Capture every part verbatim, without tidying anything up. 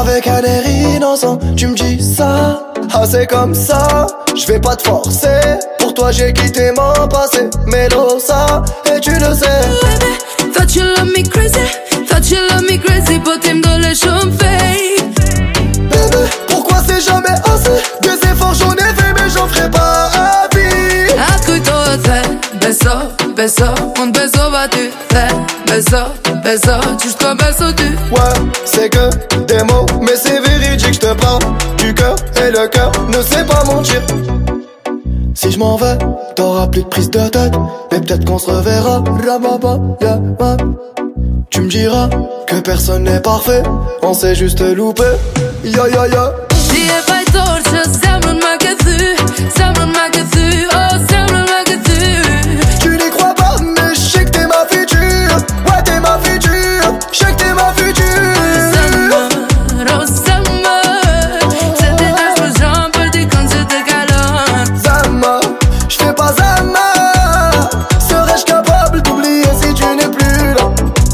Avec un air innocent, tu me dis ça. Ah c'est comme ça, je vais pas te forcer. Pour toi j'ai quitté mon passé, Melosa, et tu le sais. Baby, thought you love me crazy, thought you love me crazy, potem dole shumfei. Bébé, pourquoi c'est jamais assez? Des efforts j'en ai fait mais j'en ferai pas à vie. Ascui toate, beso, beso, un beso va tu faire. Beso, beso, jusqu'au beso tu. Ouais, c'est que des mots, mais c'est véridique, je te parle du cœur et le cœur ne sait pas mentir. Si je m'en vais, t'auras plus de prise de tête, mais peut-être qu'on se reverra. Yeah, yeah. Tu me diras que personne n'est parfait, on s'est juste loupé. Ya ya ya. Die e bajtor që zemrën ma ke thy, zemrën ma ke thy, oh zemrën ma ke thy. Tu n'y crois pas, mais je sais que t'es ma future. Ouais, t'es ma future, je sais que t'es ma future. Zemër, oh zemër, se ti tash për zhëm për di kënë që të kalon. Zama, je fais pas Zama. Serais-je capable d'oublier si tu n'es plus là?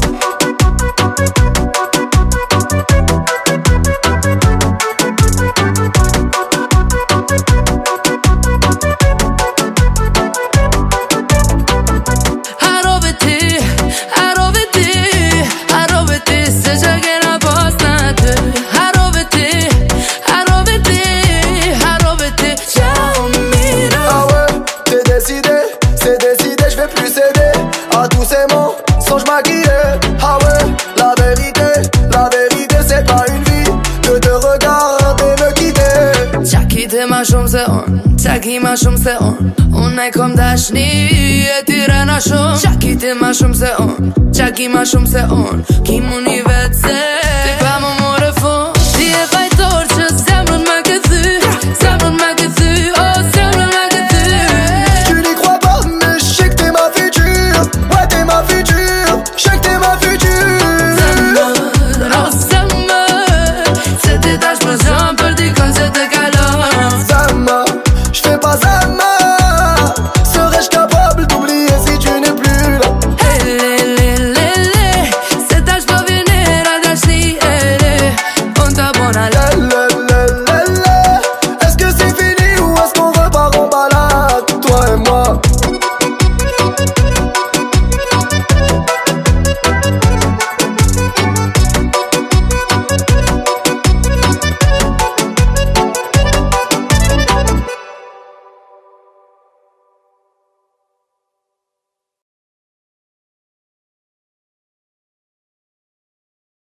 À tous ces mensonges maquillés. Ah ouais, la vérité, la vérité c'est pas une vie de te regarder me quitter. Qa kite ma shumë se on, qa ki ma shumë se on. Unë e kom dashni e ty rena shumë. Qa kite ma shumë se on, qa ki ma shumë se on. Ki mu një vetë se